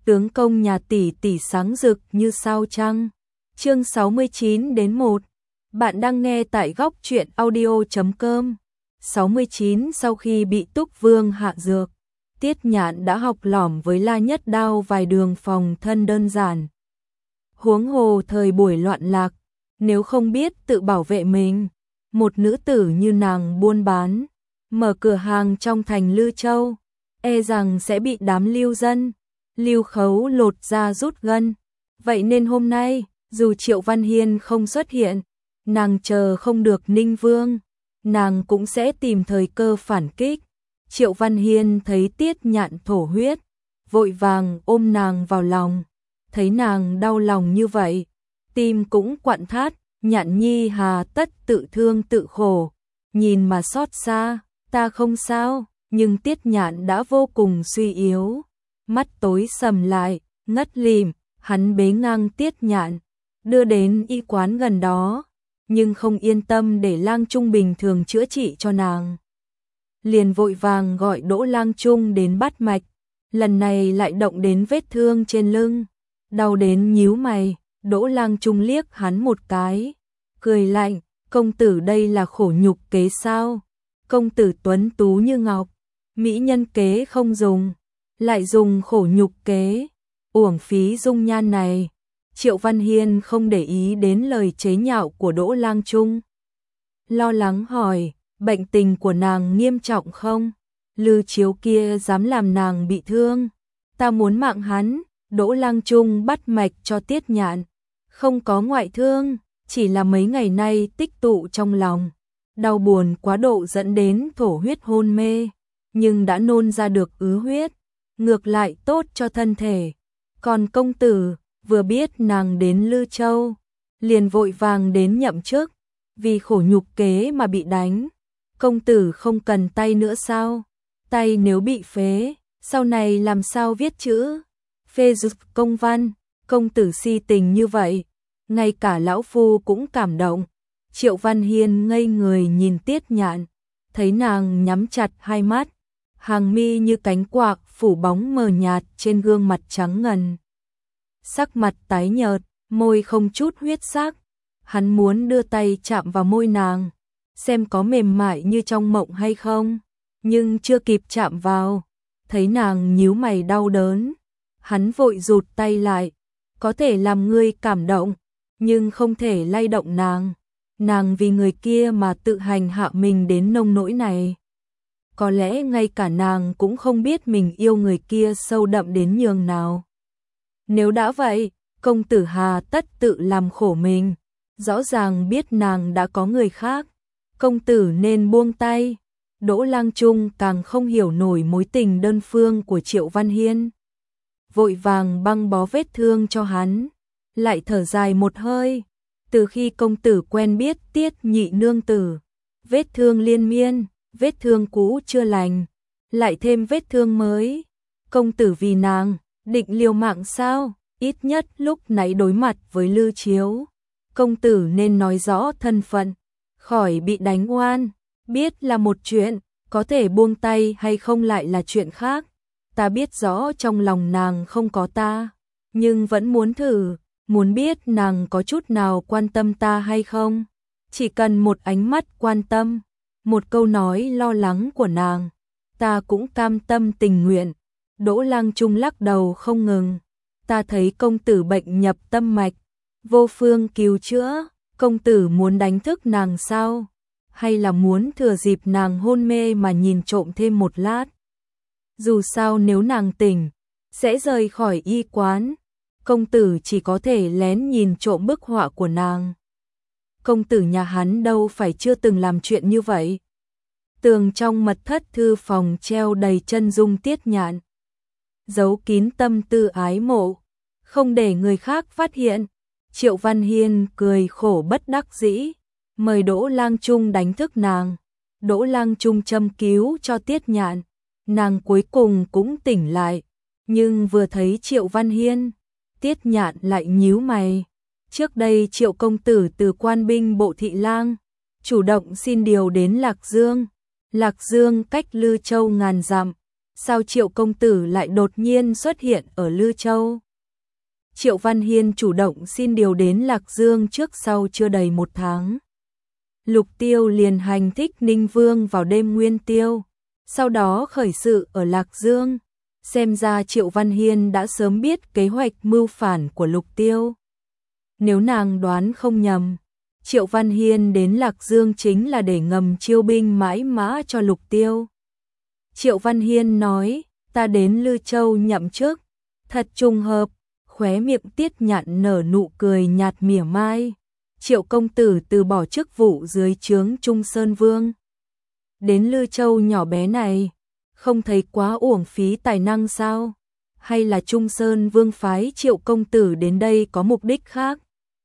tướng công nhà tỷ tỷ sáng rực như sao trăng. Chương 69-1. Bạn đang nghe tại góc truyện audio.com. 69. Sau khi bị Túc Vương hạ dược, Tiết Nhạn đã học lỏm với La Nhất Đao vài đường phòng thân đơn giản. Huống hồ thời buổi loạn lạc, nếu không biết tự bảo vệ mình, một nữ tử như nàng buôn bán, mở cửa hàng trong thành Lư Châu, e rằng sẽ bị đám lưu dân, lưu khấu lột da rút gân. Vậy nên hôm nay, dù Triệu Văn Hiên không xuất hiện, nàng chờ không được Ninh Vương, nàng cũng sẽ tìm thời cơ phản kích. Triệu Văn Hiên thấy Tiết Nhạn thổ huyết, vội vàng ôm nàng vào lòng, thấy nàng đau lòng như vậy, tim cũng quặn thắt. Nhạn nhi hà tất tự thương tự khổ, nhìn mà xót xa. Ta không sao, nhưng Tiết Nhạn đã vô cùng suy yếu, mắt tối sầm lại, ngất lịm. Hắn bế ngang Tiết Nhạn, đưa đến y quán gần đó, nhưng không yên tâm để Lang Trung bình thường chữa trị cho nàng. Liền vội vàng gọi Đỗ Lang Trung đến bắt mạch, lần này lại động đến vết thương trên lưng, đau đến nhíu mày. Đỗ Lang Trung liếc hắn một cái, cười lạnh, công tử đây là khổ nhục kế sao? Công tử tuấn tú như ngọc, mỹ nhân kế không dùng, lại dùng khổ nhục kế, uổng phí dung nhan này. Triệu Văn Hiên không để ý đến lời chế nhạo của Đỗ Lang Trung, lo lắng hỏi, bệnh tình của nàng nghiêm trọng không? Lư Chiếu kia dám làm nàng bị thương, ta muốn mạng hắn. Đỗ Lang Trung bắt mạch cho Tiết Nhạn, không có ngoại thương, chỉ là mấy ngày nay tích tụ trong lòng, đau buồn quá độ dẫn đến thổ huyết hôn mê, nhưng đã nôn ra được ứ huyết, ngược lại tốt cho thân thể. Còn công tử, vừa biết nàng đến Lư Châu, liền vội vàng đến nhậm chức, vì khổ nhục kế mà bị đánh. Công tử không cần tay nữa sao? Tay nếu bị phế, sau này làm sao viết chữ, phê duyệt công văn? Công tử si tình như vậy, ngay cả lão phu cũng cảm động. Triệu Văn Hiên ngây người nhìn Tiết Nhạn, thấy nàng nhắm chặt hai mắt, hàng mi như cánh quạc phủ bóng mờ nhạt trên gương mặt trắng ngần. Sắc mặt tái nhợt, môi không chút huyết sắc. Hắn muốn đưa tay chạm vào môi nàng, xem có mềm mại như trong mộng hay không, nhưng chưa kịp chạm vào, thấy nàng nhíu mày đau đớn, hắn vội rụt tay lại. Có thể làm ngươi cảm động, nhưng không thể lay động nàng. Nàng vì người kia mà tự hành hạ mình đến nông nỗi này. Có lẽ ngay cả nàng cũng không biết mình yêu người kia sâu đậm đến nhường nào. Nếu đã vậy, công tử hà tất tự làm khổ mình. Rõ ràng biết nàng đã có người khác, công tử nên buông tay. Đỗ Lang Trung càng không hiểu nổi mối tình đơn phương của Triệu Văn Hiên, vội vàng băng bó vết thương cho hắn, lại thở dài một hơi. Từ khi công tử quen biết Tiết nhị nương tử, vết thương liên miên, vết thương cũ chưa lành, lại thêm vết thương mới. Công tử vì nàng, định liều mạng sao? Ít nhất lúc nãy đối mặt với Lư Chiếu, công tử nên nói rõ thân phận, khỏi bị đánh oan. Biết là một chuyện, có thể buông tay hay không lại là chuyện khác. Ta biết rõ trong lòng nàng không có ta, nhưng vẫn muốn thử, muốn biết nàng có chút nào quan tâm ta hay không. Chỉ cần một ánh mắt quan tâm, một câu nói lo lắng của nàng, ta cũng cam tâm tình nguyện. Đỗ Lang Trung lắc đầu không ngừng. Ta thấy công tử bệnh nhập tâm mạch, vô phương cứu chữa. Công tử muốn đánh thức nàng sao? Hay là muốn thừa dịp nàng hôn mê mà nhìn trộm thêm một lát? Dù sao nếu nàng tỉnh, sẽ rời khỏi y quán, công tử chỉ có thể lén nhìn trộm bức họa của nàng. Công tử nhà hắn đâu phải chưa từng làm chuyện như vậy. Tường trong mật thất thư phòng treo đầy chân dung Tiết Nhạn, giấu kín tâm tư ái mộ, không để người khác phát hiện. Triệu Văn Hiên cười khổ bất đắc dĩ, mời Đỗ Lang Trung đánh thức nàng. Đỗ Lang Trung châm cứu cho Tiết Nhạn, nàng cuối cùng cũng tỉnh lại, nhưng vừa thấy Triệu Văn Hiên, Tiết Nhạn lại nhíu mày. Trước đây Triệu công tử từ quan binh bộ thị lang, chủ động xin điều đến Lạc Dương. Lạc Dương cách Lư Châu ngàn dặm, sao Triệu công tử lại đột nhiên xuất hiện ở Lư Châu? Triệu Văn Hiên chủ động xin điều đến Lạc Dương trước sau chưa đầy 1 tháng. Lục Tiêu liền hành thích Ninh Vương vào đêm nguyên tiêu, sau đó khởi sự ở Lạc Dương. Xem ra Triệu Văn Hiên đã sớm biết kế hoạch mưu phản của Lục Tiêu. Nếu nàng đoán không nhầm, Triệu Văn Hiên đến Lạc Dương chính là để ngầm chiêu binh mãi mã cho Lục Tiêu. Triệu Văn Hiên nói, ta đến Lư Châu nhậm chức, thật trùng hợp, khóe miệng Tiết Nhạn nở nụ cười nhạt mỉa mai. Triệu công tử từ bỏ chức vụ dưới trướng Trung Sơn Vương. Đến Lư Châu nhỏ bé này, không thấy quá uổng phí tài năng sao? Hay là Trung Sơn Vương phái Triệu công tử đến đây có mục đích khác?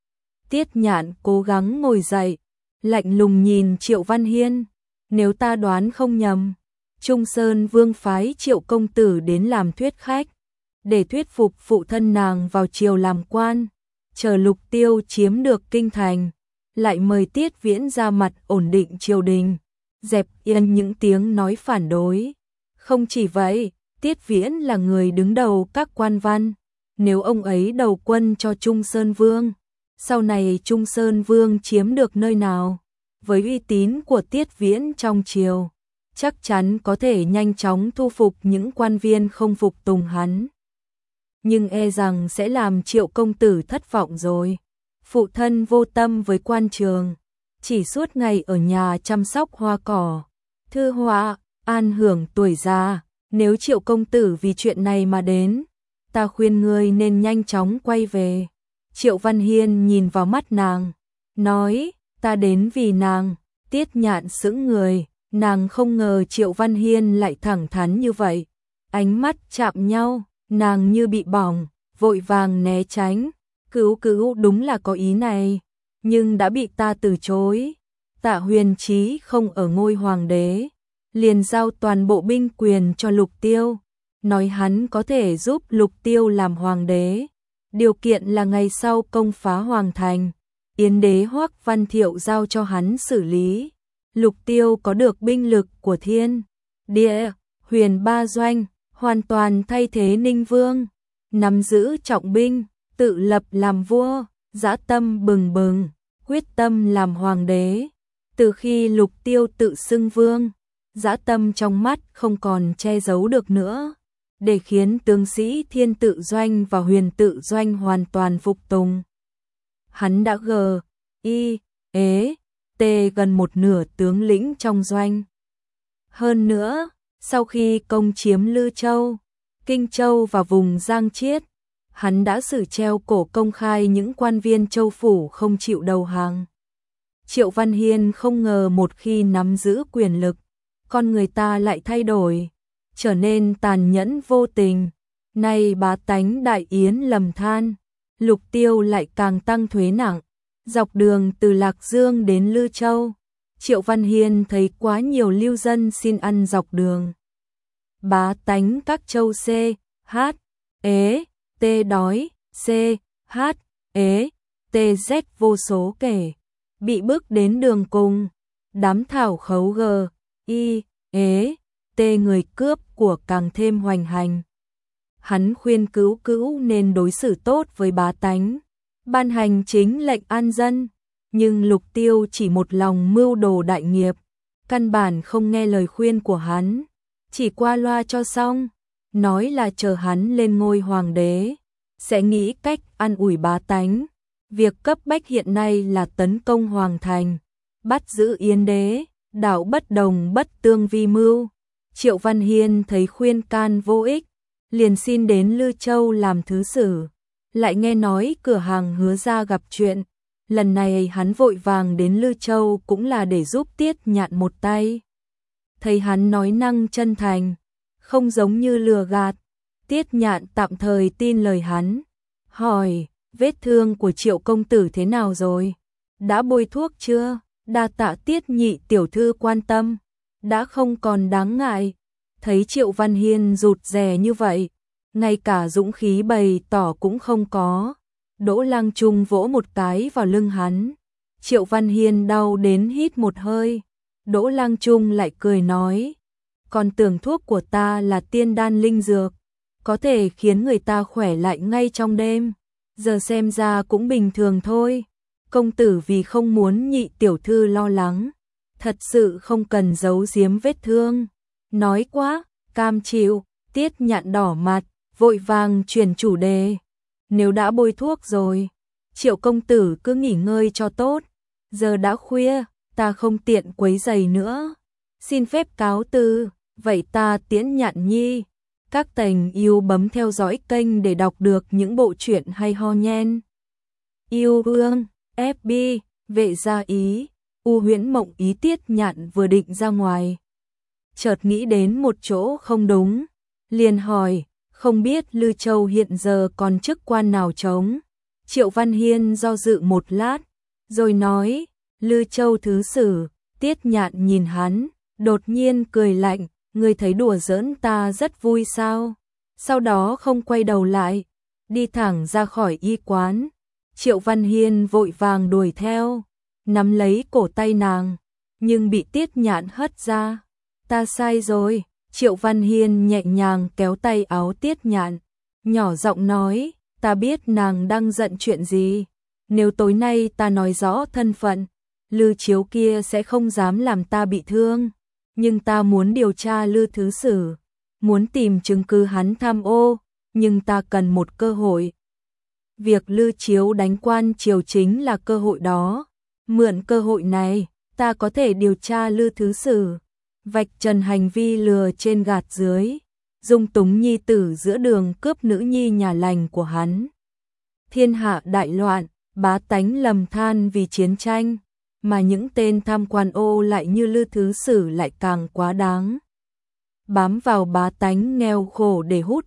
Tiết Nhạn cố gắng ngồi dậy, lạnh lùng nhìn Triệu Văn Hiên. Nếu ta đoán không nhầm, Trung Sơn Vương phái Triệu công tử đến làm thuyết khách, để thuyết phục phụ thân nàng vào triều làm quan, chờ Lục Tiêu chiếm được kinh thành, lại mời Tiết Viễn ra mặt ổn định triều đình, dẹp yên những tiếng nói phản đối. Không chỉ vậy, Tiết Viễn là người đứng đầu các quan văn, nếu ông ấy đầu quân cho Trung Sơn Vương, sau này Trung Sơn Vương chiếm được nơi nào, với uy tín của Tiết Viễn trong triều, chắc chắn có thể nhanh chóng thu phục những quan viên không phục tùng hắn. Nhưng e rằng sẽ làm Triệu công tử thất vọng rồi. Phụ thân vô tâm với quan trường, chỉ suốt ngày ở nhà chăm sóc hoa cỏ, thư họa, an hưởng tuổi già. Nếu Triệu công tử vì chuyện này mà đến, ta khuyên ngươi nên nhanh chóng quay về. Triệu Văn Hiên nhìn vào mắt nàng, nói, ta đến vì nàng. Tiết Nhạn sững người, nàng không ngờ Triệu Văn Hiên lại thẳng thắn như vậy. Ánh mắt chạm nhau, nàng như bị bỏng, vội vàng né tránh. Cứu đúng là có ý này, nhưng đã bị ta từ chối. Tạ Huyền Chí không ở ngôi hoàng đế, liền giao toàn bộ binh quyền cho Lục Tiêu, nói hắn có thể giúp Lục Tiêu làm hoàng đế. Điều kiện là ngày sau công phá hoàng thành, Yến đế Hoắc Văn Thiệu giao cho hắn xử lý. Lục Tiêu có được binh lực của Thiên, Địa, Huyền ba doanh, hoàn toàn thay thế Ninh Vương, nắm giữ trọng binh, tự lập làm vua, dã tâm bừng bừng, quyết tâm làm hoàng đế. Từ khi Lục Tiêu tự xưng vương, dã tâm trong mắt không còn che giấu được nữa, để khiến tướng sĩ Thiên tự doanh và Huyền tự doanh hoàn toàn phục tùng. Hắn đã gần một nửa tướng lĩnh trong doanh. Hơn nữa, sau khi công chiếm Lư Châu, Kinh Châu và vùng Giang Chiết, hắn đã xử treo cổ công khai những quan viên châu phủ không chịu đầu hàng. Triệu Văn Hiên không ngờ một khi nắm giữ quyền lực, con người ta lại thay đổi, trở nên tàn nhẫn vô tình. Nay bá tánh đại yến lầm than, Lục Tiêu lại càng tăng thuế nặng. Dọc đường từ Lạc Dương đến Lư Châu, Triệu Văn Hiên thấy quá nhiều lưu dân xin ăn dọc đường. Bá tánh các châu C, H, ế, T đói, C, H, ế, T Z vô số kể, bị bước đến đường cùng. Đám thảo khấu G, I, ế, T người cướp của càng thêm hoành hành. Hắn khuyên cứu nên đối xử tốt với bá tánh, ban hành chính lệnh an dân, nhưng Lục Tiêu chỉ một lòng mưu đồ đại nghiệp, căn bản không nghe lời khuyên của hắn, chỉ qua loa cho xong, nói là chờ hắn lên ngôi hoàng đế, sẽ nghĩ cách an ủi bá tánh. Việc cấp bách hiện nay là tấn công hoàng thành, bắt giữ Yến đế, đảo bất đồng bất tương vi mưu. Triệu Văn Hiên thấy khuyên can vô ích, liền xin đến Lư Châu làm thứ sử. Lại nghe nói cửa hàng Hứa ra gặp chuyện, lần này hắn vội vàng đến Lư Châu cũng là để giúp Tiết Nhạn một tay. Thấy hắn nói năng chân thành, không giống như lừa gạt, Tiết Nhạn tạm thời tin lời hắn, hỏi, vết thương của Triệu công tử thế nào rồi? Đã bôi thuốc chưa? Đa tạ Tiết nhị tiểu thư quan tâm, đã không còn đáng ngại. Thấy Triệu Văn Hiên rụt rè như vậy, ngay cả dũng khí bày tỏ cũng không có. Đỗ Lăng Trung vỗ một cái vào lưng hắn. Triệu Văn Hiên đau đến hít một hơi. Đỗ Lăng Trung lại cười nói, còn tưởng thuốc của ta là tiên đan linh dược, có thể khiến người ta khỏe lại ngay trong đêm. Giờ xem ra cũng bình thường thôi. Công tử vì không muốn Nhị tiểu thư lo lắng, thật sự không cần giấu giếm vết thương. Nói quá, cam chịu. Tiết Nhạn đỏ mặt, vội vàng chuyển chủ đề. Nếu đã bôi thuốc rồi, Triệu công tử cứ nghỉ ngơi cho tốt. Giờ đã khuya, ta không tiện quấy rầy nữa. Xin phép cáo từ, vậy ta tiễn Nhạn nhi. Các tành yêu bấm theo dõi kênh để đọc được những bộ truyện hay ho nhen. Yêu đương, FB, vệ gia ý, U Huyễn Mộng ý. Tiết Nhạn vừa định ra ngoài, chợt nghĩ đến một chỗ không đúng, liền hỏi, không biết Lư Châu hiện giờ còn chức quan nào trống. Triệu Văn Hiên do dự một lát, rồi nói, Lư Châu thứ sử. Tiết Nhạn nhìn hắn, đột nhiên cười lạnh, ngươi thấy đùa giỡn ta rất vui sao? Sau đó không quay đầu lại, đi thẳng ra khỏi y quán. Triệu Văn Hiên vội vàng đuổi theo, nắm lấy cổ tay nàng, nhưng bị Tiết Nhạn hất ra. Ta sai rồi. Triệu Văn Hiên nhẹ nhàng kéo tay áo Tiết Nhạn, nhỏ giọng nói, ta biết nàng đang giận chuyện gì. Nếu tối nay ta nói rõ thân phận, Lư Chiếu kia sẽ không dám làm ta bị thương. Nhưng ta muốn điều tra Lư thứ sử, muốn tìm chứng cứ hắn tham ô, nhưng ta cần một cơ hội. Việc Lư Chiếu đánh quan triều chính là cơ hội đó. Mượn cơ hội này, ta có thể điều tra Lư thứ sử, vạch trần hành vi lừa trên gạt dưới, dung túng nhi tử giữa đường cướp nữ nhi nhà lành của hắn. Thiên hạ đại loạn, bá tánh lầm than vì chiến tranh, mà những tên tham quan ô lại như Lư thứ sử lại càng quá đáng. Bám vào bá tánh nghèo khổ để hút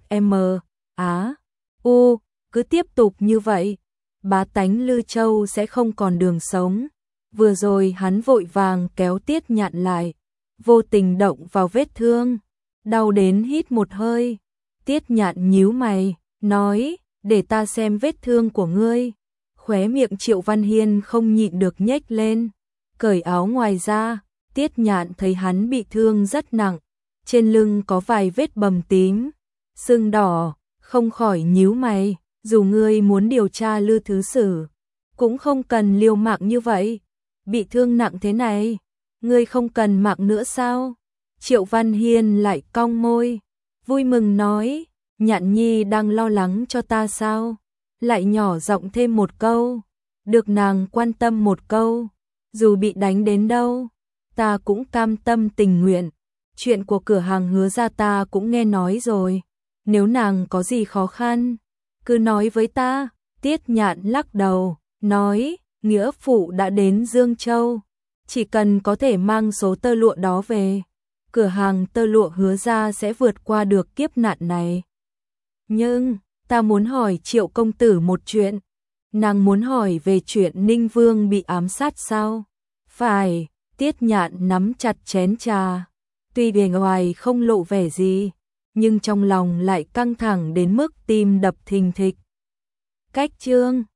cứ tiếp tục như vậy, bá tánh Lư Châu sẽ không còn đường sống. Vừa rồi hắn vội vàng kéo Tiết Nhạn lại, vô tình động vào vết thương, đau đến hít một hơi. Tiết Nhạn nhíu mày, nói, để ta xem vết thương của ngươi. Khóe miệng Triệu Văn Hiên không nhịn được nhếch lên, cởi áo ngoài ra. Tiết Nhạn thấy hắn bị thương rất nặng, trên lưng có vài vết bầm tím, sưng đỏ, không khỏi nhíu mày. Dù ngươi muốn điều tra Lư thứ sử, cũng không cần liều mạng như vậy. Bị thương nặng thế này, ngươi không cần mạng nữa sao? Triệu Văn Hiên lại cong môi, vui mừng nói, Nhạn nhi đang lo lắng cho ta sao? Lại nhỏ giọng thêm một câu, được nàng quan tâm một câu, dù bị đánh đến đâu, ta cũng cam tâm tình nguyện. Chuyện của cửa hàng Hứa gia ta cũng nghe nói rồi, nếu nàng có gì khó khăn, cứ nói với ta. Tiết Nhạn lắc đầu, nói, nghĩa phụ đã đến Dương Châu, chỉ cần có thể mang số tơ lụa đó về, cửa hàng tơ lụa Hứa gia sẽ vượt qua được kiếp nạn này. Nhưng, ta muốn hỏi Triệu công tử một chuyện. Nàng muốn hỏi về chuyện Ninh Vương bị ám sát sao? Phải. Tiết Nhạn nắm chặt chén trà, tuy bề ngoài không lộ vẻ gì, nhưng trong lòng lại căng thẳng đến mức tim đập thình thịch. Cách chương